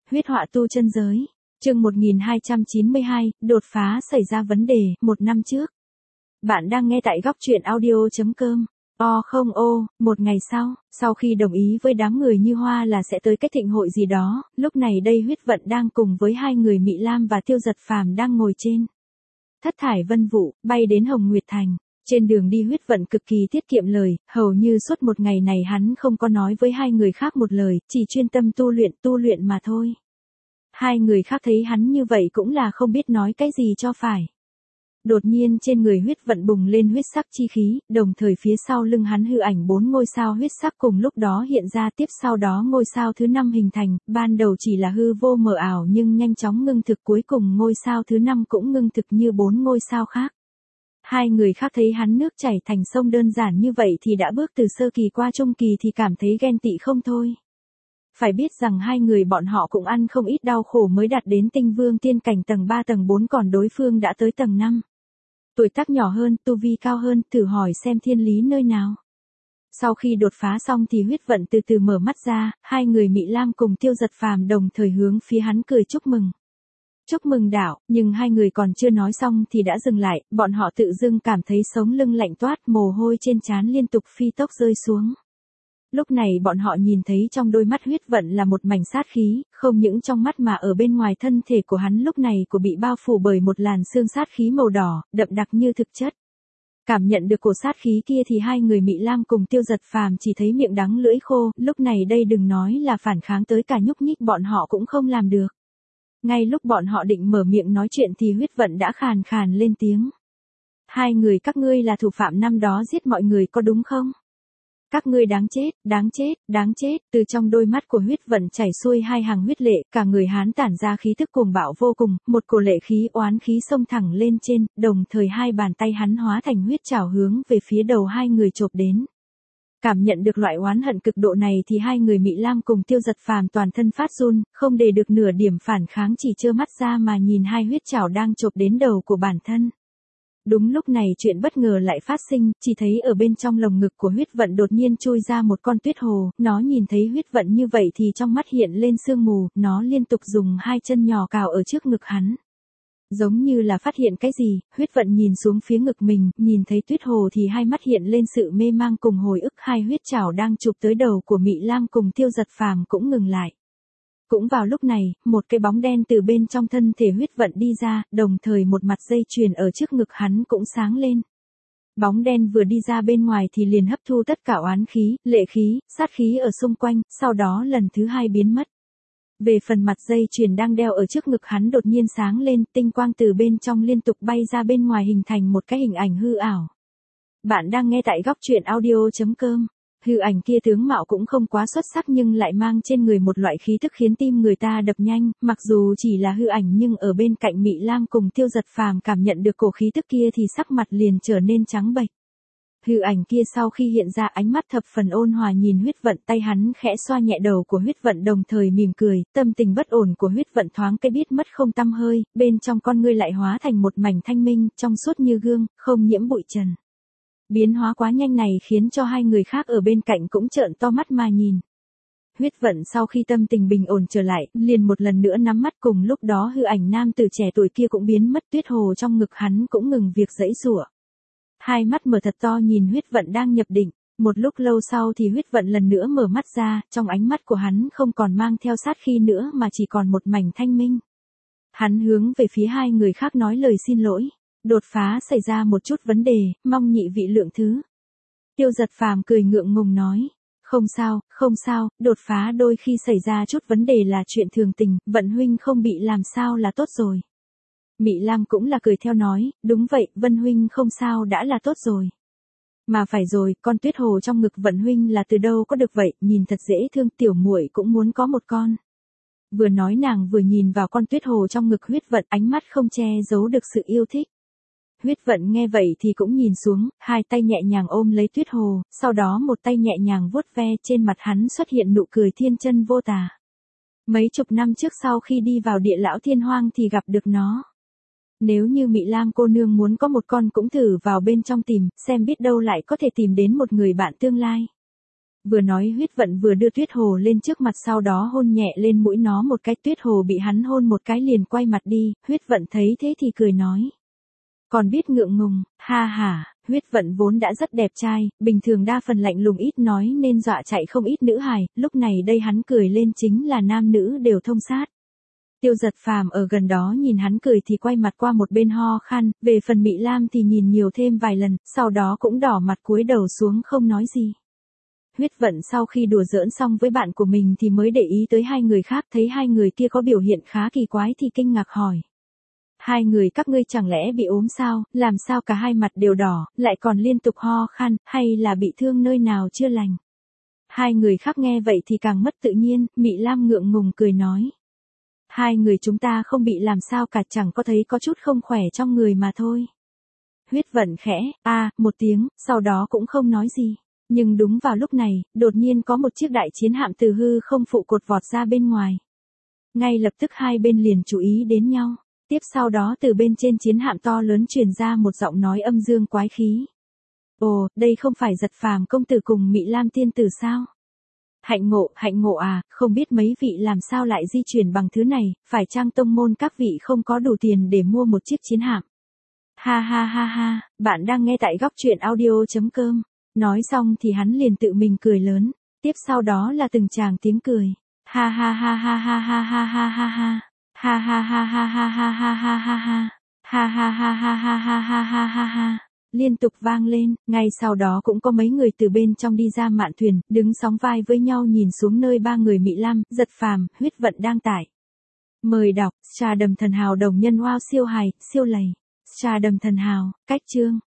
Huyết họa tu chân giới. Chương 1292, đột phá xảy ra vấn đề, 1 năm trước. Bạn đang nghe tại góc truyện audio.com. Một ngày sau khi đồng ý với đám người Như Hoa là sẽ tới cái thịnh hội gì đó, lúc này đây Huyết Vận đang cùng với hai người Mị Lam và Tiêu Giật Phàm đang ngồi trên thất thải vân vụ, bay đến Hồng Nguyệt Thành. Trên đường đi Huyết Vận cực kỳ tiết kiệm lời, hầu như suốt một ngày này hắn không có nói với hai người khác một lời, chỉ chuyên tâm tu luyện mà thôi. Hai người khác thấy hắn như vậy cũng là không biết nói cái gì cho phải. Đột nhiên trên người Huyết Vận bùng lên huyết sắc chi khí, đồng thời phía sau lưng hắn hư ảnh 4 ngôi sao huyết sắc cùng lúc đó hiện ra, tiếp sau đó ngôi sao thứ 5 hình thành, ban đầu chỉ là hư vô mờ ảo nhưng nhanh chóng ngưng thực, cuối cùng ngôi sao thứ 5 cũng ngưng thực như 4 ngôi sao khác. Hai người khác thấy hắn nước chảy thành sông đơn giản như vậy thì đã bước từ sơ kỳ qua trung kỳ thì cảm thấy ghen tị không thôi. Phải biết rằng hai người bọn họ cũng ăn không ít đau khổ mới đạt đến tinh vương tiên cảnh tầng 3 tầng 4, còn đối phương đã tới tầng 5. Tuổi tác nhỏ hơn, tu vi cao hơn, thử hỏi xem thiên lý nơi nào. Sau khi đột phá xong thì Huyết Vận từ từ mở mắt ra, hai người Mị Lam cùng Tiêu Giật Phàm đồng thời hướng phía hắn cười chúc mừng. Chúc mừng đạo, nhưng hai người còn chưa nói xong thì đã dừng lại, bọn họ tự dưng cảm thấy sống lưng lạnh toát, mồ hôi trên trán liên tục phi tốc rơi xuống. Lúc này bọn họ nhìn thấy trong đôi mắt Huyết Vận là một mảnh sát khí, không những trong mắt mà ở bên ngoài thân thể của hắn lúc này của bị bao phủ bởi một làn xương sát khí màu đỏ, đậm đặc như thực chất. Cảm nhận được cổ sát khí kia thì hai người Mị Lam cùng Tiêu Giật Phàm chỉ thấy miệng đắng lưỡi khô, lúc này đây đừng nói là phản kháng tới cả nhúc nhích bọn họ cũng không làm được. Ngay lúc bọn họ định mở miệng nói chuyện thì Huyết Vận đã khàn khàn lên tiếng. Hai người các ngươi là thủ phạm năm đó giết mọi người có đúng không? Các ngươi đáng chết, từ trong đôi mắt của Huyết Vận chảy xuôi hai hàng huyết lệ, cả người hắn tản ra khí tức cuồng bạo vô cùng, một cổ lệ khí oán khí xông thẳng lên trên, đồng thời hai bàn tay hắn hóa thành huyết trảo hướng về phía đầu hai người chộp đến. Cảm nhận được loại oán hận cực độ này thì hai người Mị Lam cùng Tiêu Giật Phàm toàn thân phát run, không để được nửa điểm phản kháng, chỉ trơ mắt ra mà nhìn hai huyết trảo đang chộp đến đầu của bản thân. Đúng lúc này chuyện bất ngờ lại phát sinh, chỉ thấy ở bên trong lồng ngực của Huyết Vận đột nhiên chui ra một con tuyết hồ, nó nhìn thấy Huyết Vận như vậy thì trong mắt hiện lên sương mù, nó liên tục dùng hai chân nhỏ cào ở trước ngực hắn. Giống như là phát hiện cái gì, Huyết Vận nhìn xuống phía ngực mình, nhìn thấy tuyết hồ thì hai mắt hiện lên sự mê mang cùng hồi ức, hai huyết trảo đang chụp tới đầu của Mị Lam cùng Tiêu Giật Phàm cũng ngừng lại. Cũng vào lúc này, một cái bóng đen từ bên trong thân thể Huyết Vận đi ra, đồng thời một mặt dây chuyền ở trước ngực hắn cũng sáng lên. Bóng đen vừa đi ra bên ngoài thì liền hấp thu tất cả oán khí, lệ khí, sát khí ở xung quanh, sau đó lần thứ hai biến mất. Về phần mặt dây chuyền đang đeo ở trước ngực hắn đột nhiên sáng lên, tinh quang từ bên trong liên tục bay ra bên ngoài hình thành một cái hình ảnh hư ảo. Bạn đang nghe tại góc truyện audio.com. Hư ảnh kia tướng mạo cũng không quá xuất sắc nhưng lại mang trên người một loại khí tức khiến tim người ta đập nhanh, mặc dù chỉ là hư ảnh nhưng ở bên cạnh Mị Lam cùng Tiêu Giật Phàm cảm nhận được cổ khí tức kia thì sắc mặt liền trở nên trắng bệch. Hư ảnh kia sau khi hiện ra ánh mắt thập phần ôn hòa nhìn Huyết Vận, tay hắn khẽ xoa nhẹ đầu của Huyết Vận đồng thời mỉm cười, tâm tình bất ổn của Huyết Vận thoáng cái biết mất không tăm hơi, bên trong con ngươi lại hóa thành một mảnh thanh minh, trong suốt như gương, không nhiễm bụi trần. Biến hóa quá nhanh này khiến cho hai người khác ở bên cạnh cũng trợn to mắt mà nhìn. Huyết Vận sau khi tâm tình bình ổn trở lại, liền một lần nữa nắm mắt, cùng lúc đó hư ảnh nam tử trẻ tuổi kia cũng biến mất, tuyết hồ trong ngực hắn cũng ngừng việc giãy giụa. Hai mắt mở thật to nhìn Huyết Vận đang nhập định, một lúc lâu sau thì Huyết Vận lần nữa mở mắt ra, trong ánh mắt của hắn không còn mang theo sát khí nữa mà chỉ còn một mảnh thanh minh. Hắn hướng về phía hai người khác nói lời xin lỗi. Đột phá xảy ra một chút vấn đề, mong nhị vị lượng thứ. Tiêu Giật Phàm cười ngượng ngùng nói. Không sao, đột phá đôi khi xảy ra chút vấn đề là chuyện thường tình, Vận huynh không bị làm sao là tốt rồi. Mị Lam cũng là cười theo nói, đúng vậy, Vân huynh không sao đã là tốt rồi. Mà phải rồi, con tuyết hồ trong ngực Vận huynh là từ đâu có được vậy, nhìn thật dễ thương, tiểu muội cũng muốn có một con. Vừa nói nàng vừa nhìn vào con tuyết hồ trong ngực Huyết Vận, ánh mắt không che giấu được sự yêu thích. Huyết Vận nghe vậy thì cũng nhìn xuống, hai tay nhẹ nhàng ôm lấy tuyết hồ, sau đó một tay nhẹ nhàng vuốt ve, trên mặt hắn xuất hiện nụ cười thiên chân vô tà. Mấy chục năm trước sau khi đi vào địa lão thiên hoang thì gặp được nó. Nếu như Mị Lam cô nương muốn có một con cũng thử vào bên trong tìm, xem biết đâu lại có thể tìm đến một người bạn tương lai. Vừa nói Huyết Vận vừa đưa Tuyết Hồ lên trước mặt, sau đó hôn nhẹ lên mũi nó một cái. Tuyết Hồ bị hắn hôn một cái liền quay mặt đi, Huyết Vận thấy thế thì cười nói. Còn biết ngượng ngùng, ha ha. Huyết Vận vốn đã rất đẹp trai, bình thường đa phần lạnh lùng ít nói nên dọa chạy không ít nữ hài, lúc này đây hắn cười lên chính là nam nữ đều thông sát. Tiêu Giật Phàm ở gần đó nhìn hắn cười thì quay mặt qua một bên ho khan, về phần Mị Lam thì nhìn nhiều thêm vài lần, sau đó cũng đỏ mặt cúi đầu xuống không nói gì. Huyết Vận sau khi đùa giỡn xong với bạn của mình thì mới để ý tới hai người khác, thấy hai người kia có biểu hiện khá kỳ quái thì kinh ngạc hỏi. Hai người các ngươi chẳng lẽ bị ốm sao, làm sao cả hai mặt đều đỏ, lại còn liên tục ho khan, hay là bị thương nơi nào chưa lành? Hai người khác nghe vậy thì càng mất tự nhiên, Mị Lam ngượng ngùng cười nói. Hai người chúng ta không bị làm sao cả, chẳng có thấy có chút không khỏe trong người mà thôi. Huyết Vận khẽ, một tiếng, sau đó cũng không nói gì. Nhưng đúng vào lúc này, đột nhiên có một chiếc đại chiến hạm từ hư không phụ cột vọt ra bên ngoài. Ngay lập tức hai bên liền chú ý đến nhau. Tiếp sau đó từ bên trên chiến hạm to lớn truyền ra một giọng nói âm dương quái khí. Ồ, đây không phải Giật Phàm công tử cùng Mị Lam tiên tử sao? Hạnh ngộ à, không biết mấy vị làm sao lại di chuyển bằng thứ này, phải chăng tông môn các vị không có đủ tiền để mua một chiếc chiến hạm? Ha ha ha ha, bạn đang nghe tại góc truyện audio.com. Nói xong thì hắn liền tự mình cười lớn, tiếp sau đó là từng tràng tiếng cười. Ha ha ha ha ha ha ha ha ha ha. Ha ha ha ha ha ha ha ha ha ha. Ha ha ha ha ha ha ha ha ha ha. Liên tục vang lên, ngay sau đó cũng có mấy người từ bên trong đi ra mạn thuyền, đứng sóng vai với nhau nhìn xuống nơi ba người Mị Lam, Giật Phàm, Huyết Vận đang tải. Mời đọc, Trà Đầm Thần Hào đồng nhân wow siêu hài, siêu lầy. Trà Đầm Thần Hào, cách chương.